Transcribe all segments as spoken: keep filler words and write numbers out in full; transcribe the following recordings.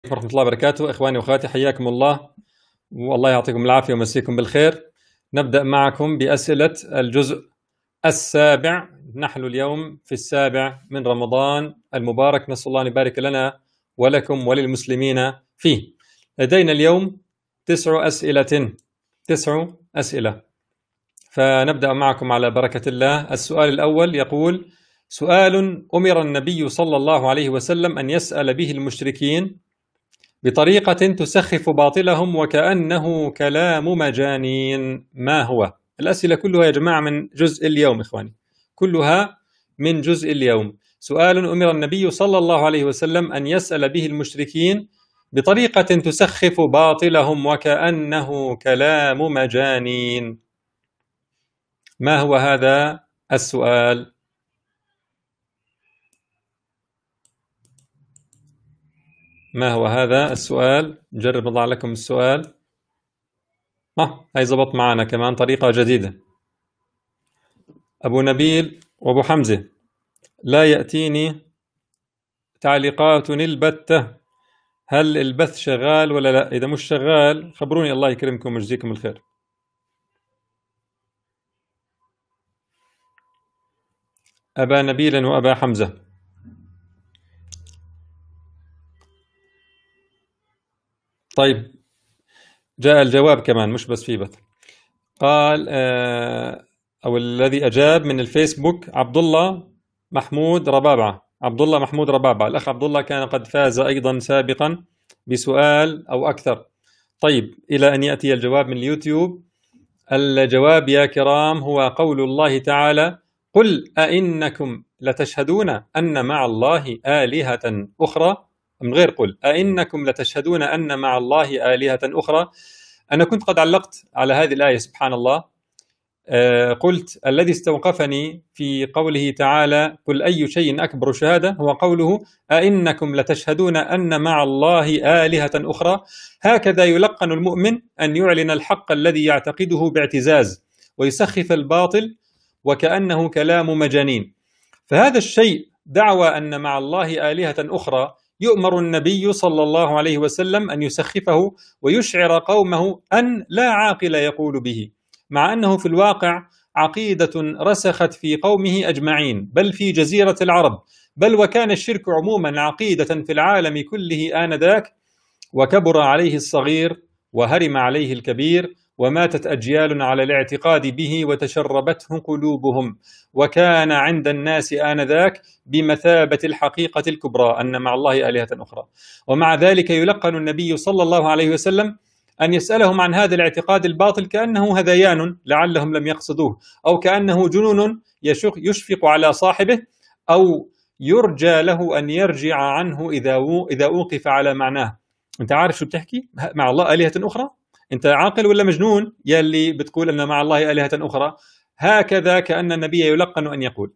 ورحمة الله وبركاته. إخواني وأخواتي، حياكم الله والله يعطيكم العافية ويمسيكم بالخير. نبدأ معكم بأسئلة الجزء السابع. نحن اليوم في السابع من رمضان المبارك، نسأل الله أن يبارك لنا ولكم وللمسلمين فيه. لدينا اليوم تسع أسئلة تسع أسئلة فنبدأ معكم على بركة الله. السؤال الأول يقول: سؤال أمر النبي صلى الله عليه وسلم أن يسأل به المشركين بطريقة تسخف باطلهم وكأنه كلام مجانين، ما هو؟ الأسئلة كلها يا جماعة من جزء اليوم، إخواني، كلها من جزء اليوم. سؤال أمر النبي صلى الله عليه وسلم أن يسأل به المشركين بطريقة تسخف باطلهم وكأنه كلام مجانين. ما هو هذا السؤال؟ ما هو هذا السؤال؟ نجرب نضع لكم السؤال. اه هاي زبط معنا كمان طريقة جديدة. أبو نبيل وأبو حمزة، لا يأتيني تعليقات البتة. هل البث شغال ولا لا؟ إذا مش شغال خبروني، الله يكرمكم ويجزيكم الخير. أبا نبيل وأبا حمزة، طيب جاء الجواب كمان، مش بس في بث. قال آه أو الذي أجاب من الفيسبوك عبد الله محمود ربابعة. عبد الله محمود ربابعة، الأخ عبد الله كان قد فاز أيضا سابقا بسؤال أو أكثر. طيب إلى أن يأتي الجواب من اليوتيوب. الجواب يا كرام هو قول الله تعالى: قل أئنكم لتشهدون أن مع الله آلهة أخرى. من غير قل أئنكم لتشهدون أن مع الله آلهة أخرى. أنا كنت قد علقت على هذه الآية، سبحان الله. آه قلت: الذي استوقفني في قوله تعالى قل أي شيء أكبر شهادة هو قوله أئنكم لتشهدون أن مع الله آلهة أخرى. هكذا يلقن المؤمن أن يعلن الحق الذي يعتقده باعتزاز ويسخف الباطل وكأنه كلام مجانين. فهذا الشيء دعوى أن مع الله آلهة أخرى يؤمر النبي صلى الله عليه وسلم أن يسخفه ويشعر قومه أن لا عاقل يقول به، مع أنه في الواقع عقيدة رسخت في قومه أجمعين، بل في جزيرة العرب، بل وكان الشرك عموما عقيدة في العالم كله آنذاك، وكبر عليه الصغير وهرم عليه الكبير، وماتت أجيال على الاعتقاد به وتشربته قلوبهم، وكان عند الناس آنذاك بمثابة الحقيقة الكبرى أن مع الله آلهة أخرى. ومع ذلك يلقن النبي صلى الله عليه وسلم أن يسألهم عن هذا الاعتقاد الباطل كأنه هذيان لعلهم لم يقصدوه، أو كأنه جنون يشفق على صاحبه، أو يرجى له أن يرجع عنه إذا إذا أوقف على معناه. أنت عارف شو بتحكي؟ مع الله آلهة أخرى؟ أنت عاقل ولا مجنون يا اللي بتقول أن مع الله آلهة أخرى؟ هكذا كأن النبي يلقن أن يقول.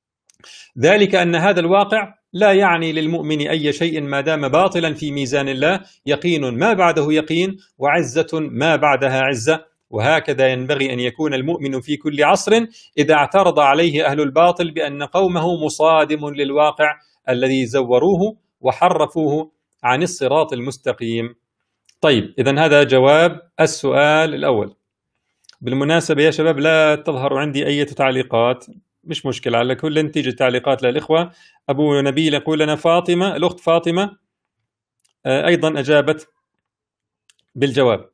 ذلك أن هذا الواقع لا يعني للمؤمن أي شيء ما دام باطلا في ميزان الله، يقين ما بعده يقين، وعزة ما بعدها عزة. وهكذا ينبغي أن يكون المؤمن في كل عصر إذا اعترض عليه أهل الباطل بأن قومه مصادم للواقع الذي زوروه وحرفوه عن الصراط المستقيم. طيب إذن هذا جواب السؤال الأول. بالمناسبة يا شباب لا تظهر عندي أي تعليقات، مش مشكلة، على كل تيجي تعليقات للإخوة. أبو نبيل يقول لنا فاطمة، الأخت فاطمة أيضا أجابت بالجواب،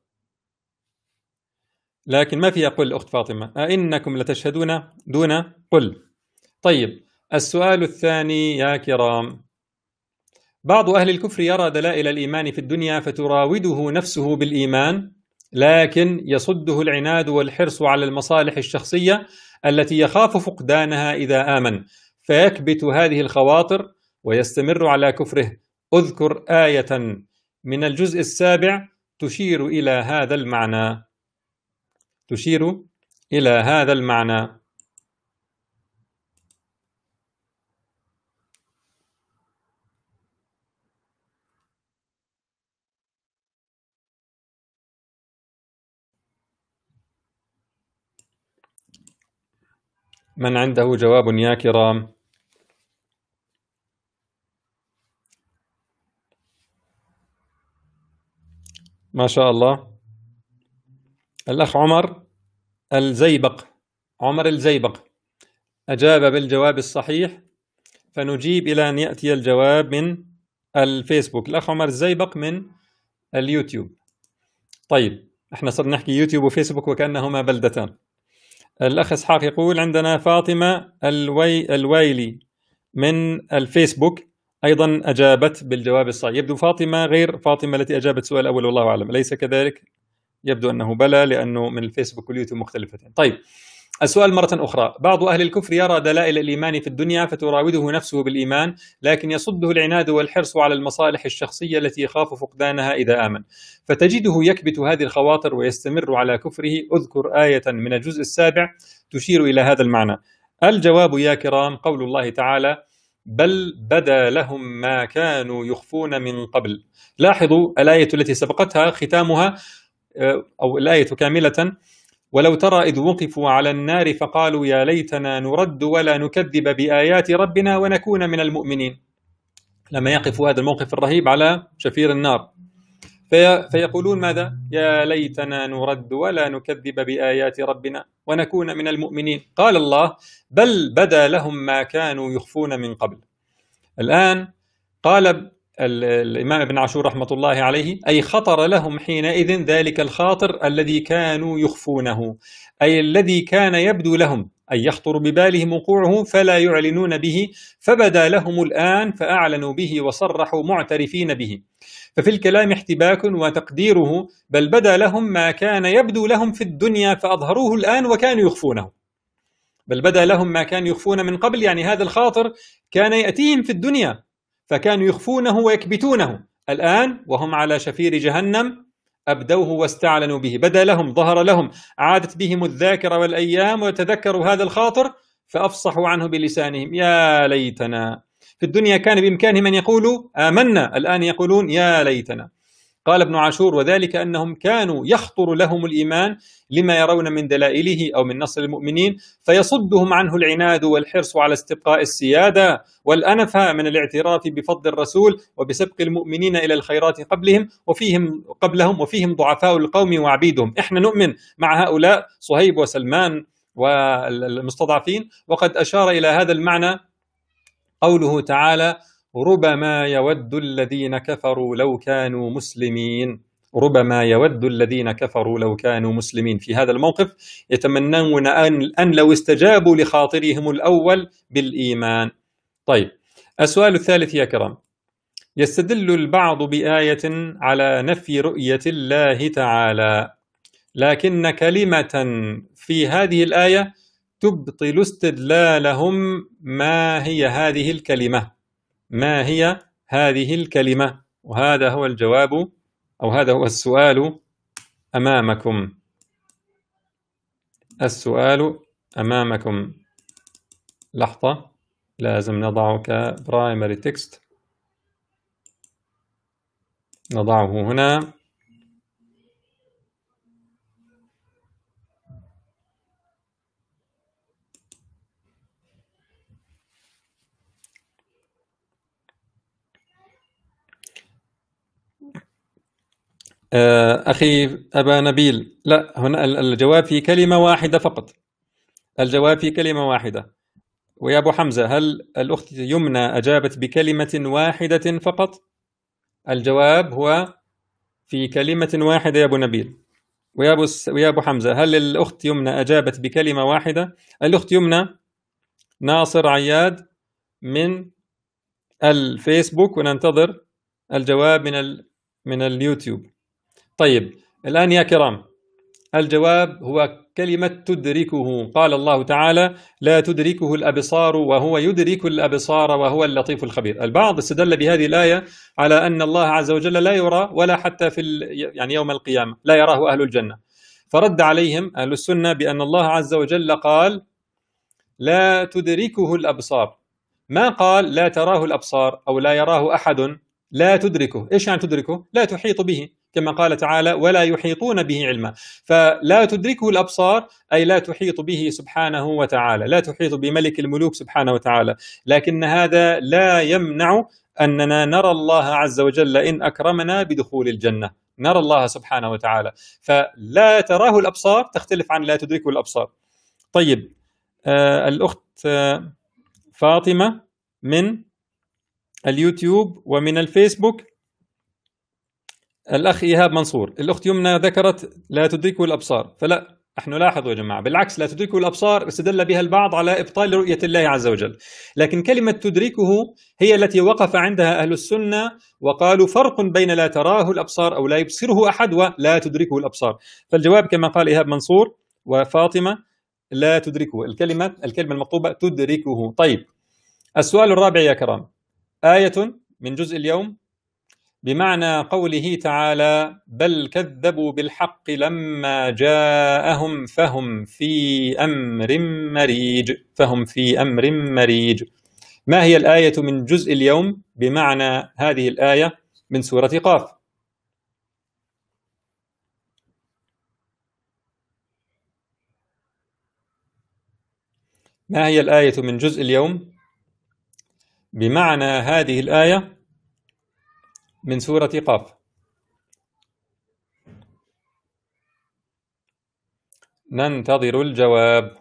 لكن ما في أقول الأخت فاطمة أئنكم لتشهدون دون قل. طيب السؤال الثاني يا كرام: بعض أهل الكفر يرى دلائل الإيمان في الدنيا فتراوده نفسه بالإيمان، لكن يصده العناد والحرص على المصالح الشخصية التي يخاف فقدانها إذا آمن، فيكبت هذه الخواطر ويستمر على كفره. أذكر آية من الجزء السابع تشير إلى هذا المعنى. تشير إلى هذا المعنى. من عنده جواب يا كرام؟ ما شاء الله. الأخ عمر الزيبق، عمر الزيبق أجاب بالجواب الصحيح، فنجيب إلى أن يأتي الجواب من الفيسبوك. الأخ عمر الزيبق من اليوتيوب. طيب احنا صرنا نحكي يوتيوب وفيسبوك وكأنهما بلدتان. الأخ إسحاق يقول عندنا فاطمة الوي الويلي من الفيسبوك أيضا أجابت بالجواب الصحيح. يبدو فاطمة غير فاطمة التي أجابت السؤال الأول، والله أعلم. أليس كذلك؟ يبدو أنه بلى، لأنه من الفيسبوك واليوتيوب مختلفتين. طيب السؤال مرة أخرى. بعض أهل الكفر يرى دلائل الإيمان في الدنيا فتراوده نفسه بالإيمان، لكن يصده العناد والحرص على المصالح الشخصية التي يخاف فقدانها إذا آمن، فتجده يكبت هذه الخواطر ويستمر على كفره. أذكر آية من الجزء السابع تشير إلى هذا المعنى. الجواب يا كرام قول الله تعالى: بل بدا لهم ما كانوا يخفون من قبل. لاحظوا الآية التي سبقتها ختامها أو الآية كاملة: ولو ترى إذ وقفوا على النار فقالوا يا ليتنا نرد ولا نكذب بآيات ربنا ونكون من المؤمنين. لما يقفوا هذا الموقف الرهيب على شفير النار في فيقولون ماذا؟ يا ليتنا نرد ولا نكذب بآيات ربنا ونكون من المؤمنين. قال الله: بل بدا لهم ما كانوا يخفون من قبل. الآن قال الإمام ابن عاشور رحمة الله عليه: أي خطر لهم حينئذ ذلك الخاطر الذي كانوا يخفونه، أي الذي كان يبدو لهم، أي يخطر ببالهم وقوعه فلا يعلنون به، فبدا لهم الآن فأعلنوا به وصرحوا معترفين به. ففي الكلام احتباك، وتقديره: بل بدا لهم ما كان يبدو لهم في الدنيا فأظهروه الآن وكانوا يخفونه. بل بدا لهم ما كانوا يخفون من قبل، يعني هذا الخاطر كان يأتيهم في الدنيا فكانوا يخفونه ويكبتونه، الآن وهم على شفير جهنم أبدوه واستعلنوا به. بدا لهم، ظهر لهم، عادت بهم الذاكرة والأيام وتذكروا هذا الخاطر فأفصحوا عنه بلسانهم. يا ليتنا. في الدنيا كان بإمكانهم أن يقولوا آمنا، الآن يقولون يا ليتنا. قال ابن عاشور: وذلك أنهم كانوا يخطر لهم الإيمان لما يرون من دلائله أو من نصر المؤمنين، فيصدهم عنه العناد والحرص على استبقاء السيادة والأنفة من الاعتراف بفضل الرسول وبسبق المؤمنين إلى الخيرات قبلهم وفيهم قبلهم وفيهم ضعفاء القوم وعبيدهم. إحنا نؤمن مع هؤلاء صهيب وسلمان والمستضعفين. وقد أشار إلى هذا المعنى قوله تعالى: ربما يود الذين كفروا لو كانوا مسلمين. ربما يود الذين كفروا لو كانوا مسلمين. في هذا الموقف يتمنون أن, أن لو استجابوا لخاطرهم الأول بالإيمان. طيب السؤال الثالث يا كرام: يستدل البعض بآية على نفي رؤية الله تعالى، لكن كلمة في هذه الآية تبطل استدلالهم. ما هي هذه الكلمة؟ ما هي هذه الكلمة؟ وهذا هو الجواب، أو هذا هو السؤال أمامكم. السؤال أمامكم. لحظة، لازم نضعه كبرايمري تكست. نضعه هنا. أخي أبا نبيل، لا، هنا الجواب في كلمة واحدة فقط. الجواب في كلمة واحدة. ويا أبو حمزة، هل الأخت يمنى أجابت بكلمة واحدة فقط؟ الجواب هو في كلمة واحدة يا أبو نبيل. ويا أبو, ويا أبو حمزة، هل الأخت يمنى أجابت بكلمة واحدة؟ الأخت يمنى ناصر عياد من الفيسبوك، وننتظر الجواب من ال... من اليوتيوب. طيب الآن يا كرام، الجواب هو كلمة تدركه. قال الله تعالى: لا تدركه الأبصار وهو يدرك الأبصار وهو اللطيف الخبير. البعض استدل بهذه الآية على أن الله عز وجل لا يرى ولا حتى في يعني يوم القيامة لا يراه أهل الجنة، فرد عليهم أهل السنة بأن الله عز وجل قال: لا تدركه الأبصار، ما قال لا تراه الأبصار أو لا يراه أحد، لا تدركه. إيش يعني تدركه؟ لا تحيط به، كما قال تعالى: ولا يحيطون به علما. فلا تدركه الأبصار أي لا تحيط به سبحانه وتعالى، لا تحيط بملك الملوك سبحانه وتعالى. لكن هذا لا يمنع أننا نرى الله عز وجل إن أكرمنا بدخول الجنة. نرى الله سبحانه وتعالى، فلا تراه الأبصار تختلف عن لا تدركه الأبصار. طيب، آه الأخت آه فاطمة من اليوتيوب ومن الفيسبوك، الأخ إيهاب منصور، الأخت يمنى ذكرت لا تدركه الأبصار، فلا، نحن لاحظوا يا جماعة، بالعكس لا تدركه الأبصار استدل بها البعض على إبطال رؤية الله عز وجل، لكن كلمة تدركه هي التي وقف عندها أهل السنة وقالوا فرق بين لا تراه الأبصار أو لا يبصره أحد ولا تدركه الأبصار. فالجواب كما قال إيهاب منصور وفاطمة، لا تدركه، الكلمة الكلمة المطلوبة تدركه. طيب، السؤال الرابع يا كرام، آية من جزء اليوم بمعنى قوله تعالى بل كذبوا بالحق لما جاءهم فهم في أمر مريج، فهم في أمر مريج. ما هي الآية من جزء اليوم بمعنى هذه الآية من سورة قاف؟ ما هي الآية من جزء اليوم بمعنى هذه الآية من سورة قاف؟ ننتظر الجواب.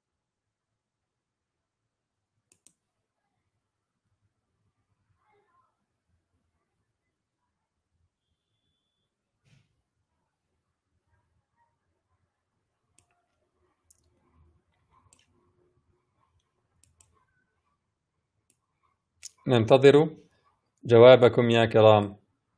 ننتظر جوابكم يا كرام.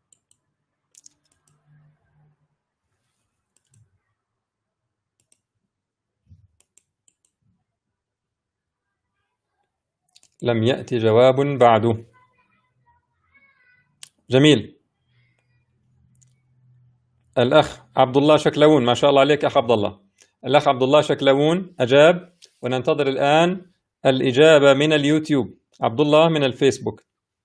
لم يأتي جواب بعده. جميل. الأخ عبد الله شكلون، ما شاء الله عليك أخ عبد الله، الأخ عبد الله شكلون أجاب، وننتظر الآن الإجابة من اليوتيوب، عبد الله من الفيسبوك.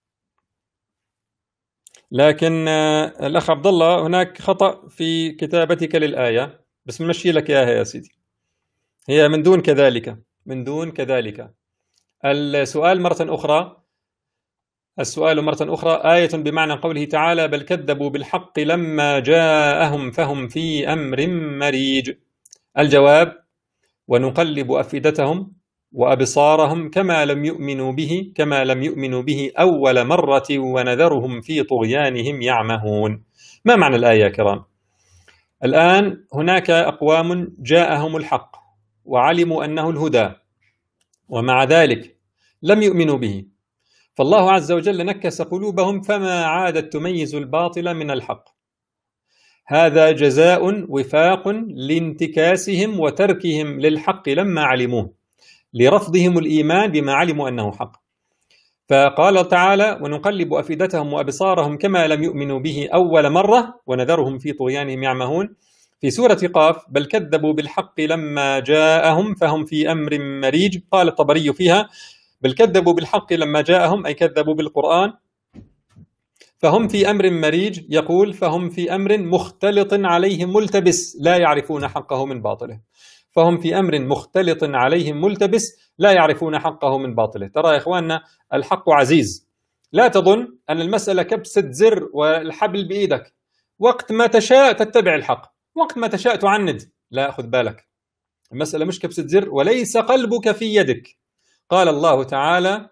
لكن الأخ عبد الله هناك خطأ في كتابتك للآية، بس نمشي لك إياها يا سيدي، هي من دون كذلك، من دون كذلك. السؤال مرة أخرى، السؤال مرة أخرى، آية بمعنى قوله تعالى بل كذبوا بالحق لما جاءهم فهم في أمر مريج. الجواب ونقلب أفئدتهم وأبصارهم كما لم يؤمنوا به كما لم يؤمنوا به أول مرة ونذرهم في طغيانهم يعمهون. ما معنى الآية يا كرام؟ الآن هناك أقوام جاءهم الحق وعلموا أنه الهدى، ومع ذلك لم يؤمنوا به، فالله عز وجل نكس قلوبهم فما عادت تميز الباطل من الحق. هذا جزاء وفاق لانتكاسهم وتركهم للحق لما علموه، لرفضهم الإيمان بما علموا أنه حق. فقال تعالى ونقلب أفئدتهم وأبصارهم كما لم يؤمنوا به أول مرة ونذرهم في طغيانهم يعمهون. في سورة قاف بل كذبوا بالحق لما جاءهم فهم في أمر مريج، قال الطبري فيها بل كذبوا بالحق لما جاءهم أي كذبوا بالقرآن، فهم في أمر مريج، يقول فهم في أمر مختلط عليهم ملتبس لا يعرفون حقه من باطله، فهم في أمر مختلط عليهم ملتبس لا يعرفون حقه من باطله. ترى يا إخواننا الحق عزيز، لا تظن أن المسألة كبسة زر والحبل بإيدك، وقت ما تشاء تتبع الحق، وقت ما تشاء تعند، لا، خذ بالك، المسألة مش كبسة زر، وليس قلبك في يدك. قال الله تعالى،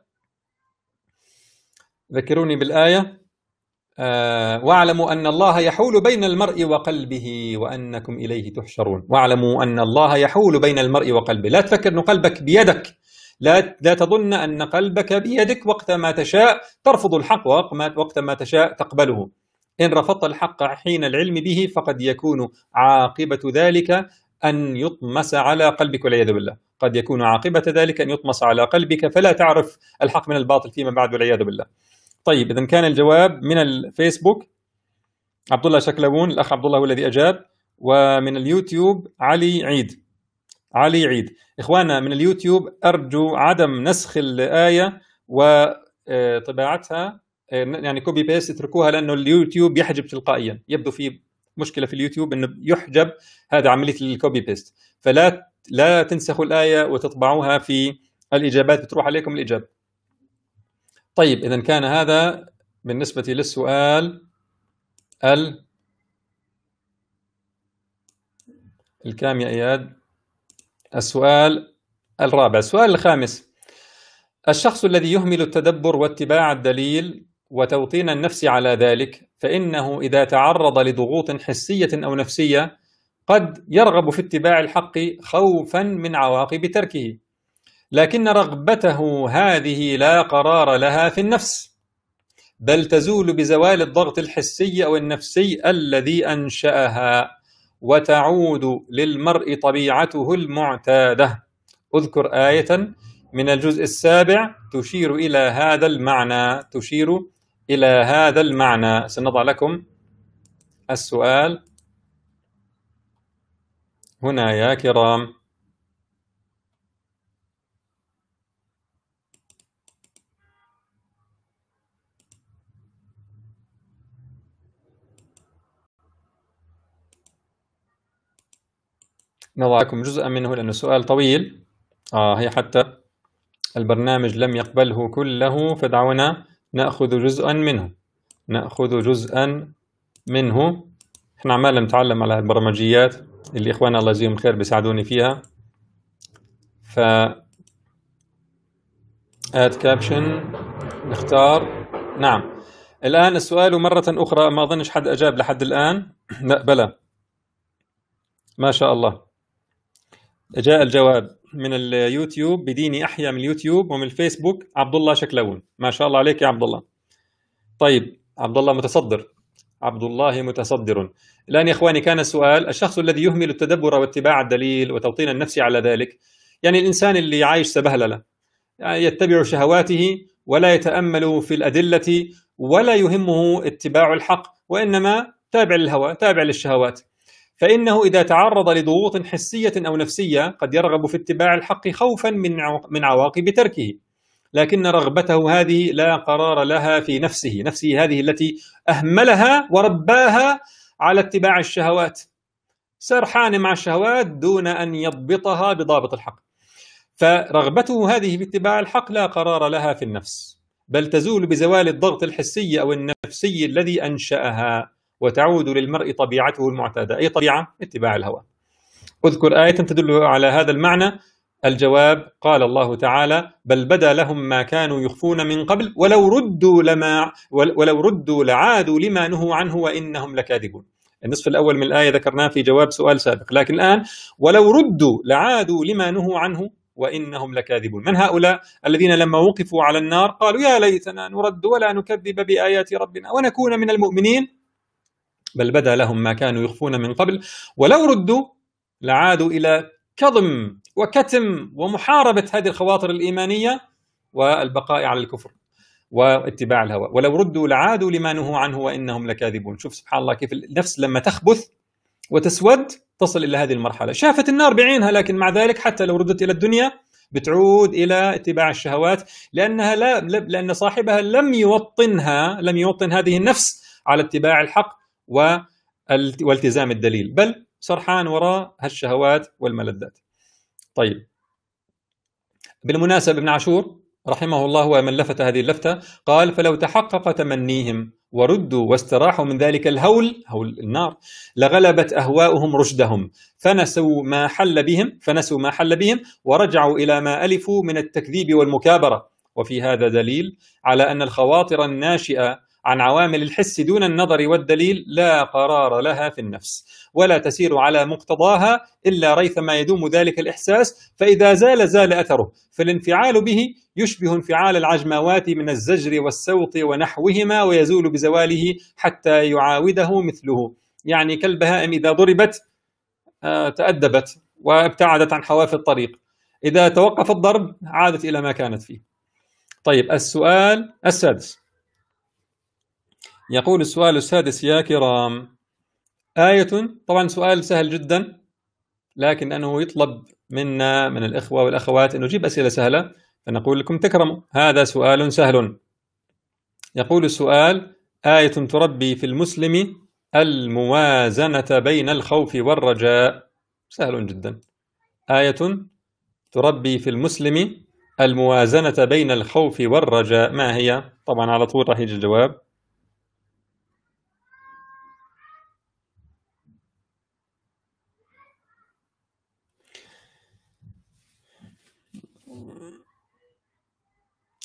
ذكروني بالآية، آه واعلموا أن الله يحول بين المرء وقلبه وأنكم إليه تحشرون. واعلموا أن الله يحول بين المرء وقلبه، لا تفكر أن قلبك بيدك، لا, لا تظن أن قلبك بيدك، وقت ما تشاء ترفض الحق وقت ما تشاء تقبله. إن رفضت الحق حين العلم به فقد يكون عاقبة ذلك أن يطمس على قلبك والعياذ بالله، قد يكون عاقبة ذلك أن يطمس على قلبك فلا تعرف الحق من الباطل فيما بعد والعياذ بالله. طيب، إذا كان الجواب من الفيسبوك عبد الله شكلون، الأخ عبد الله هو الذي أجاب، ومن اليوتيوب علي عيد. علي عيد، إخواننا من اليوتيوب أرجو عدم نسخ الآية وطباعتها، يعني كوبي بيست، اتركوها، لأنه اليوتيوب يحجب تلقائيا، يبدو في مشكلة في اليوتيوب أنه يحجب، هذا عملية الكوبي بيست، فلا لا تنسخوا الآية وتطبعوها في الإجابات، بتروح عليكم الإجابة. طيب، إذا كان هذا بالنسبة للسؤال الكام يا إياد؟ السؤال الرابع. السؤال الخامس: الشخص الذي يهمل التدبر واتباع الدليل وتوطين النفس على ذلك، فإنه إذا تعرض لضغوط حسية أو نفسية قد يرغب في اتباع الحق خوفا من عواقب تركه، لكن رغبته هذه لا قرار لها في النفس، بل تزول بزوال الضغط الحسي أو النفسي الذي أنشأها، وتعود للمرء طبيعته المعتادة. اذكر آية من الجزء السابع تشير إلى هذا المعنى، تشير إلى هذا المعنى. سنضع لكم السؤال هنا يا كرام. نضع لكم جزءا منه لأنه سؤال طويل. آه هي حتى البرنامج لم يقبله كله، فدعونا نأخذ جزءا منه، نأخذ جزءا منه. احنا عمالنا نتعلم على البرمجيات اللي إخواننا الله يجزيهم خير بيساعدوني فيها. ف add caption نختار. نعم، الآن السؤال مرة أخرى، ما أظنش حد أجاب لحد الآن. لا بلى، ما شاء الله جاء الجواب من اليوتيوب. بديني أحيا من اليوتيوب ومن الفيسبوك عبد الله شكلون. ما شاء الله عليك يا عبد الله. طيب عبد الله متصدر، عبد الله متصدر. الآن يا إخواني كان السؤال: الشخص الذي يهمل التدبر واتباع الدليل وتوطين النفس على ذلك، يعني الإنسان اللي عايش سبهللة، يعني يتبع شهواته ولا يتأمل في الأدلة ولا يهمه اتباع الحق، وإنما تابع للهوى، تابع للشهوات، فإنه إذا تعرض لضغوط حسية أو نفسية قد يرغب في اتباع الحق خوفا من من عواقب تركه، لكن رغبته هذه لا قرار لها في نفسه، نفسه هذه التي أهملها ورباها على اتباع الشهوات، سرحان مع الشهوات دون أن يضبطها بضابط الحق. فرغبته هذه في اتباع الحق لا قرار لها في النفس، بل تزول بزوال الضغط الحسي أو النفسي الذي أنشأها، وتعود للمرء طبيعته المعتادة. أي طبيعة؟ اتباع الهوى. أذكر آية تدل على هذا المعنى. الجواب: قال الله تعالى: بل بدا لهم ما كانوا يخفون من قبل ولو ردوا لما ولو ردوا لعادوا لما نهوا عنه وإنهم لكاذبون. النصف الأول من الآية ذكرناه في جواب سؤال سابق، لكن الآن ولو ردوا لعادوا لما نهوا عنه وإنهم لكاذبون. من هؤلاء الذين لما وقفوا على النار قالوا: يا ليتنا نرد ولا نكذب بآيات ربنا ونكون من المؤمنين؟ بل بدا لهم ما كانوا يخفون من قبل ولو ردوا لعادوا إلى كظم وكتم ومحاربة هذه الخواطر الإيمانية والبقاء على الكفر واتباع الهوى. ولو ردوا لعادوا لما نهوا عنه وإنهم لكاذبون. شوف سبحان الله كيف النفس لما تخبث وتسود تصل إلى هذه المرحلة. شافت النار بعينها، لكن مع ذلك حتى لو ردت إلى الدنيا بتعود إلى اتباع الشهوات، لأنها لا لأن صاحبها لم يوطنها لم يوطن هذه النفس على اتباع الحق والتزام الدليل، بل سرحان وراء هالشهوات والملذات. طيب، بالمناسبة ابن عاشور رحمه الله ومن لفت هذه اللفتة قال: فلو تحقق تمنيهم وردوا واستراحوا من ذلك الهول، هول النار، لغلبت أهواؤهم رشدهم فنسوا ما حل بهم فنسوا ما حل بهم ورجعوا إلى ما ألفوا من التكذيب والمكابرة. وفي هذا دليل على أن الخواطر الناشئة عن عوامل الحس دون النظر والدليل لا قرار لها في النفس، ولا تسير على مقتضاها إلا ريثما يدوم ذلك الإحساس، فإذا زال زال أثره، فالانفعال به يشبه انفعال العجماوات من الزجر والسوط ونحوهما، ويزول بزواله حتى يعاوده مثله. يعني كالبهائم إذا ضربت تأدبت وابتعدت عن حواف الطريق، إذا توقف الضرب عادت إلى ما كانت فيه. طيب، السؤال السادس. يقول السؤال السادس يا كرام: آية، طبعا سؤال سهل جدا، لكن أنه يطلب منا من الإخوة والأخوات أن نجيب أسئلة سهلة، فنقول لكم تكرموا، هذا سؤال سهل. يقول السؤال: آية تربي في المسلم الموازنة بين الخوف والرجاء. سهل جدا. آية تربي في المسلم الموازنة بين الخوف والرجاء، ما هي؟ طبعا على طول راح يجي الجواب.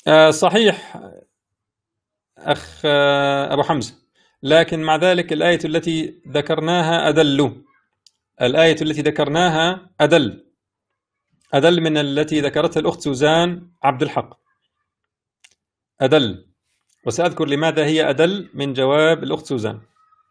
آه صحيح أخ آه أبو حمزة، لكن مع ذلك الآية التي ذكرناها أدل. الآية التي ذكرناها أدل أدل من التي ذكرتها الأخت سوزان عبد الحق، أدل، وسأذكر لماذا هي أدل من جواب الأخت سوزان.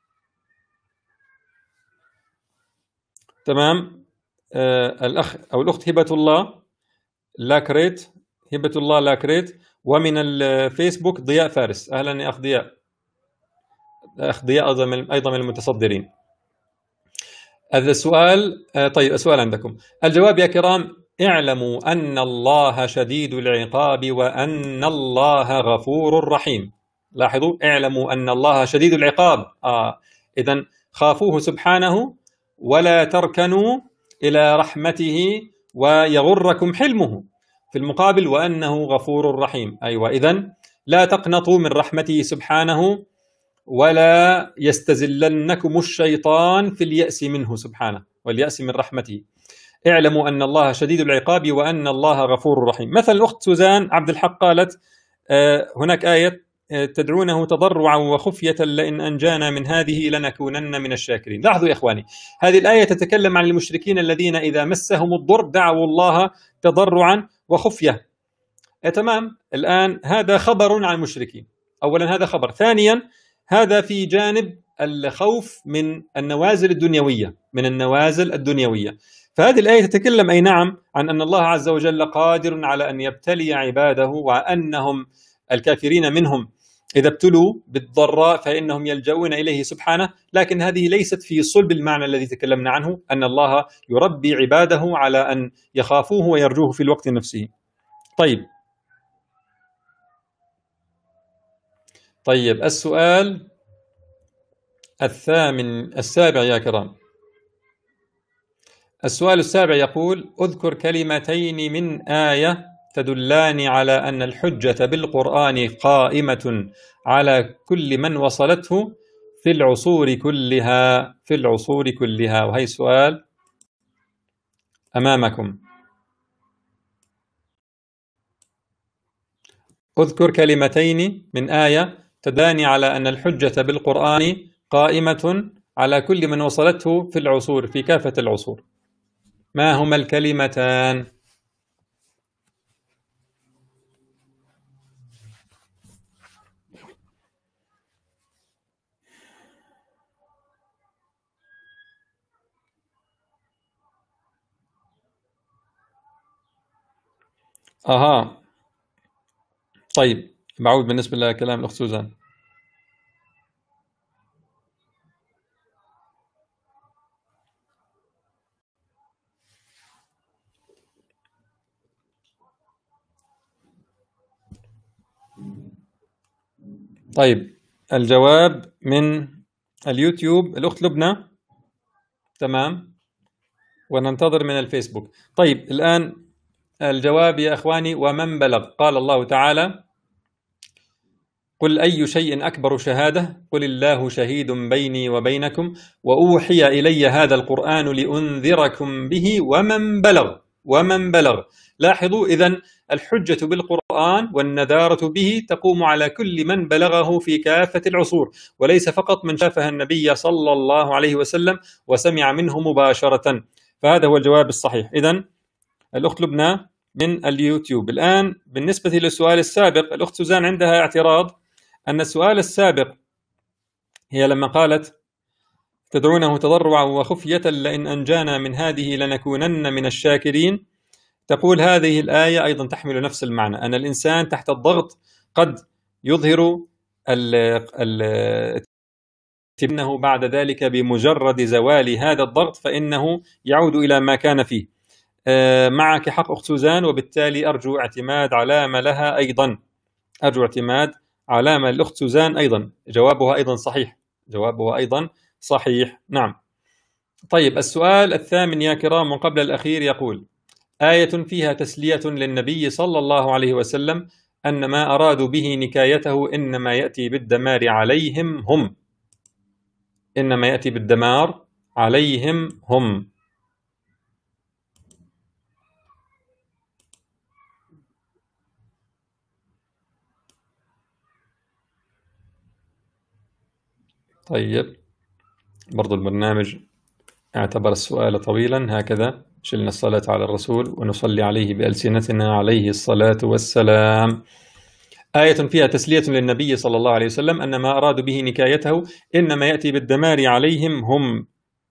تمام. آه الأخ أو الأخت هبة الله لاكريت، هبة الله لاكريت. ومن الفيسبوك ضياء فارس. أهلا يا أخ ضياء. أخ ضياء أيضا من المتصدرين. هذا السؤال. آه طيب السؤال عندكم. الجواب يا كرام: اعلموا أن الله شديد العقاب وأن الله غفور رحيم. لاحظوا، اعلموا أن الله شديد العقاب. آه إذن خافوه سبحانه ولا تركنوا إلى رحمته ويغركم حلمه. في المقابل وأنه غفور رحيم. أيوة، إذن لا تقنطوا من رحمته سبحانه ولا يستزلنكم الشيطان في اليأس منه سبحانه واليأس من رحمته. اعلموا أن الله شديد العقاب وأن الله غفور رحيم. مثلا الأخت سوزان عبد الحق قالت آه هناك آية آه تدعونه تضرعا وخفية لئن أنجانا من هذه لنكونن من الشاكرين. لاحظوا يا إخواني، هذه الآية تتكلم عن المشركين الذين إذا مسهم الضر دعوا الله تضرعا وخفية. آه تمام. الآن هذا خبر عن المشركين. أولا هذا خبر. ثانيا هذا في جانب الخوف من النوازل الدنيوية، من النوازل الدنيوية. فهذه الآية تتكلم أي نعم عن أن الله عز وجل قادر على أن يبتلي عباده، وأنهم الكافرين منهم إذا ابتلوا بالضراء فإنهم يلجؤون إليه سبحانه. لكن هذه ليست في صلب المعنى الذي تكلمنا عنه، أن الله يربي عباده على أن يخافوه ويرجوه في الوقت نفسه. طيب طيب السؤال الثامن السابع يا كرام. السؤال السابع يقول: اذكر كلمتين من آية تدلان على أن الحجة بالقرآن قائمة على كل من وصلته في العصور كلها في العصور كلها. وهي السؤال أمامكم. اذكر كلمتين من آية تدلان على أن الحجة بالقرآن قائمة على كل من وصلته في العصور، في كافة العصور. ما هما الكلمتان؟ أها طيب، بعود بالنسبة لكلام الأخت سوزان. طيب الجواب من اليوتيوب الأخت لبنى. تمام، وننتظر من الفيسبوك. طيب الآن الجواب يا أخواني: ومن بلغ. قال الله تعالى: قل أي شيء أكبر شهادة قل الله شهيد بيني وبينكم وأوحي إلي هذا القرآن لأنذركم به ومن بلغ. ومن بلغ. لاحظوا، إذن الحجة بالقرآن والنذارة به تقوم على كل من بلغه في كافة العصور، وليس فقط من شافها النبي صلى الله عليه وسلم وسمع منه مباشرة. فهذا هو الجواب الصحيح. إذن الأخت لبنى من اليوتيوب. الآن بالنسبة للسؤال السابق، الأخت سوزان عندها اعتراض أن السؤال السابق هي لما قالت تدعونه تضرعا وخفية لئن أنجانا من هذه لنكونن من الشاكرين، تقول هذه الآية أيضا تحمل نفس المعنى، أن الإنسان تحت الضغط قد يظهر انه بعد ذلك بمجرد زوال هذا الضغط فإنه يعود إلى ما كان فيه. معك حق أخت سوزان، وبالتالي أرجو اعتماد علامة لها أيضا. أرجو اعتماد علامة الأخت سوزان أيضا. جوابها أيضا صحيح. جوابها أيضا صحيح. نعم. طيب السؤال الثامن يا كرام وقبل الأخير يقول: آية فيها تسلية للنبي صلى الله عليه وسلم أن ما أرادوا به نكايته إنما يأتي بالدمار عليهم هم. إنما يأتي بالدمار عليهم هم. طيب، برضو البرنامج اعتبر السؤال طويلا. هكذا شلنا الصلاة على الرسول ونصلي عليه بألسنتنا عليه الصلاة والسلام. آية فيها تسلية للنبي صلى الله عليه وسلم أن ما أرادوا به نكايته إنما يأتي بالدمار عليهم هم.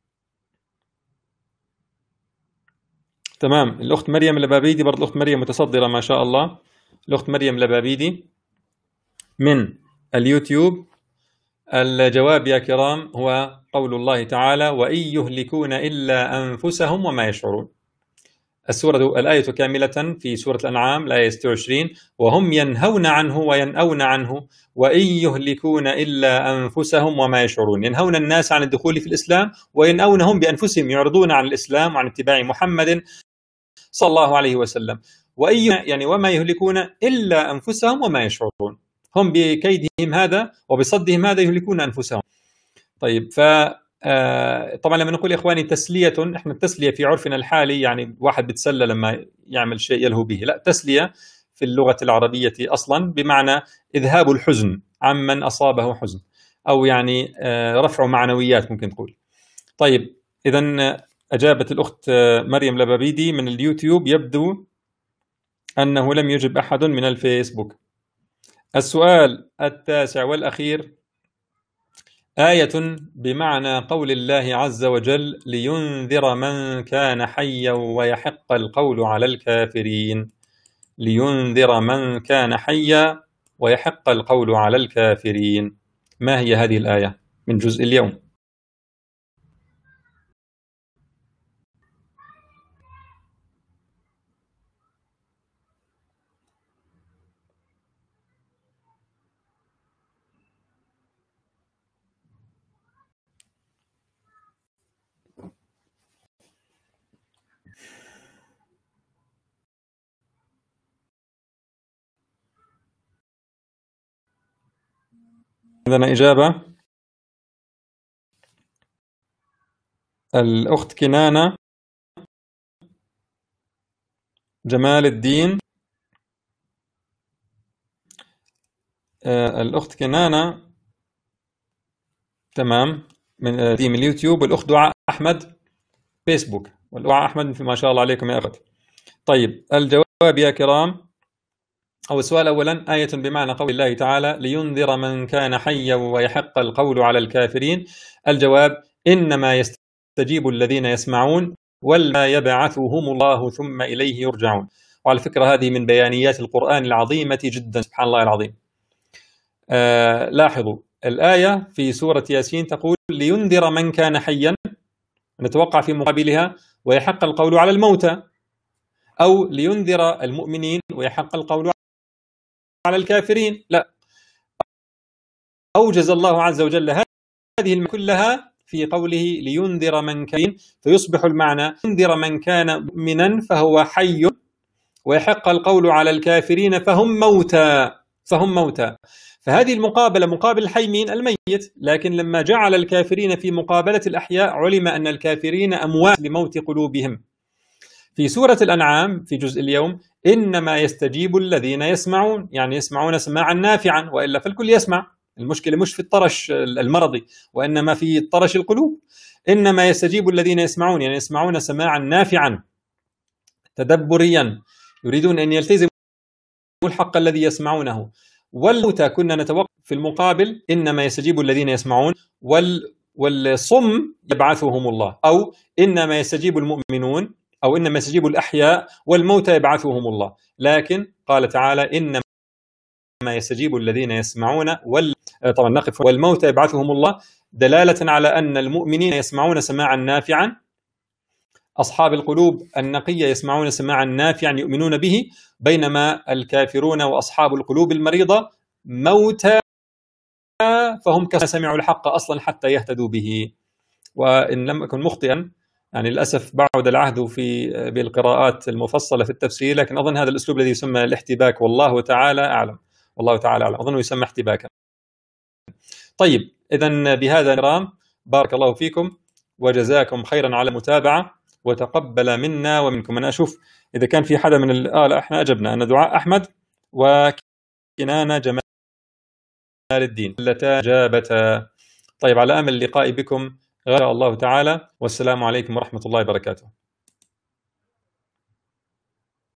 تمام. الأخت مريم لبابيدي، برضو الأخت مريم متصدرة ما شاء الله. الأخت مريم لبابيدي من اليوتيوب. الجواب يا كرام هو قول الله تعالى: وإن يهلكون إلا أنفسهم وما يشعرون. السورة الآية كاملة في سورة الأنعام الآية ستة وعشرين: وهم ينهون عنه وينأون عنه وإن يهلكون إلا أنفسهم وما يشعرون. ينهون الناس عن الدخول في الإسلام وينأونهم بأنفسهم، يعرضون عن الإسلام وعن اتباع محمد صلى الله عليه وسلم. وإن يعني وما يهلكون إلا أنفسهم وما يشعرون، هم بكيدهم هذا وبصدهم هذا يهلكون أنفسهم. طيب، ف طبعا لما نقول يا إخواني تسلية، إحنا التسلية في عرفنا الحالي يعني واحد بتسلى لما يعمل شيء يلهو به، لا، تسلية في اللغة العربية أصلا بمعنى إذهاب الحزن عمن أصابه حزن، أو يعني رفع معنويات ممكن تقول. طيب، إذن أجابت الأخت مريم لبابيدي من اليوتيوب. يبدو أنه لم يجب أحد من الفيسبوك. السؤال التاسع والأخير: آية بمعنى قول الله عز وجل: لينذر من كان حيا ويحق القول على الكافرين. لينذر من كان حيا ويحق القول على الكافرين. ما هي هذه الآية من جزء اليوم؟ عندنا إجابة. الأخت كنانة جمال الدين. الأخت كنانة تمام من دي من اليوتيوب، والأخت دعاء أحمد فيسبوك. والدعاء أحمد ما شاء الله عليكم يا أخت. طيب، الجواب يا كرام، أو السؤال أولا: آية بمعنى قول الله تعالى: لينذر من كان حيا ويحق القول على الكافرين. الجواب: إنما يستجيب الذين يسمعون ولا يبعثهم الله ثم إليه يرجعون. وعلى فكرة هذه من بيانيات القرآن العظيمة جدا، سبحان الله العظيم. آه لاحظوا الآية في سورة ياسين تقول: لينذر من كان حيا، نتوقع في مقابلها ويحق القول على الموتى، أو لينذر المؤمنين ويحق القول على الكافرين. لا، أوجز الله عز وجل هذه كلها في قوله لينذر من كان، فيصبح المعنى: ينذر من كان مؤمنا فهو حي ويحق القول على الكافرين فهم موتى. فهم موتى. فهذه المقابلة مقابل الحي مين؟ الميت. لكن لما جعل الكافرين في مقابلة الأحياء علم أن الكافرين أموات لموت قلوبهم. في سورة الأنعام في جزء اليوم: إنما يستجيب الذين يسمعون، يعني يسمعون سماعا نافعا، وإلا فالكل يسمع. المشكلة مش في الطرش المرضي، وإنما في طرش القلوب. إنما يستجيب الذين يسمعون، يعني يسمعون سماعا نافعا تدبريا، يريدون أن يلتزموا الحق الذي يسمعونه. والموتى كنا نتوقف في المقابل: إنما يستجيب الذين يسمعون وال والصم يبعثهم الله، أو إنما يستجيب المؤمنون، أو إنما يستجيب الأحياء والموتى يبعثهم الله. لكن قال تعالى: إنما يستجيب الذين يسمعون وال طبعا نقف والموتى يبعثهم الله، دلالة على أن المؤمنين يسمعون سماعا نافعا، أصحاب القلوب النقية يسمعون سماعا نافعا يؤمنون به، بينما الكافرون وأصحاب القلوب المريضة موتى فهم كما سمعوا الحق أصلا حتى يهتدوا به. وإن لم أكن مخطئا يعني للأسف بعد العهد في بالقراءات المفصلة في التفسير، لكن أظن هذا الأسلوب الذي يسمى الاحتباك، والله تعالى أعلم. والله تعالى أعلم، أظنه يسمى احتباكا. طيب، إذن بهذا الكرام بارك الله فيكم وجزاكم خيرا على المتابعة، وتقبل منا ومنكم. أنا أشوف إذا كان في حدا من ال... آه لا إحنا أجبنا أن دعاء أحمد وكنانة جمال الدين اللتان جابتا، طيب على أمل اللقاء بكم إن شاء الله تعالى، والسلام عليكم ورحمة الله وبركاته.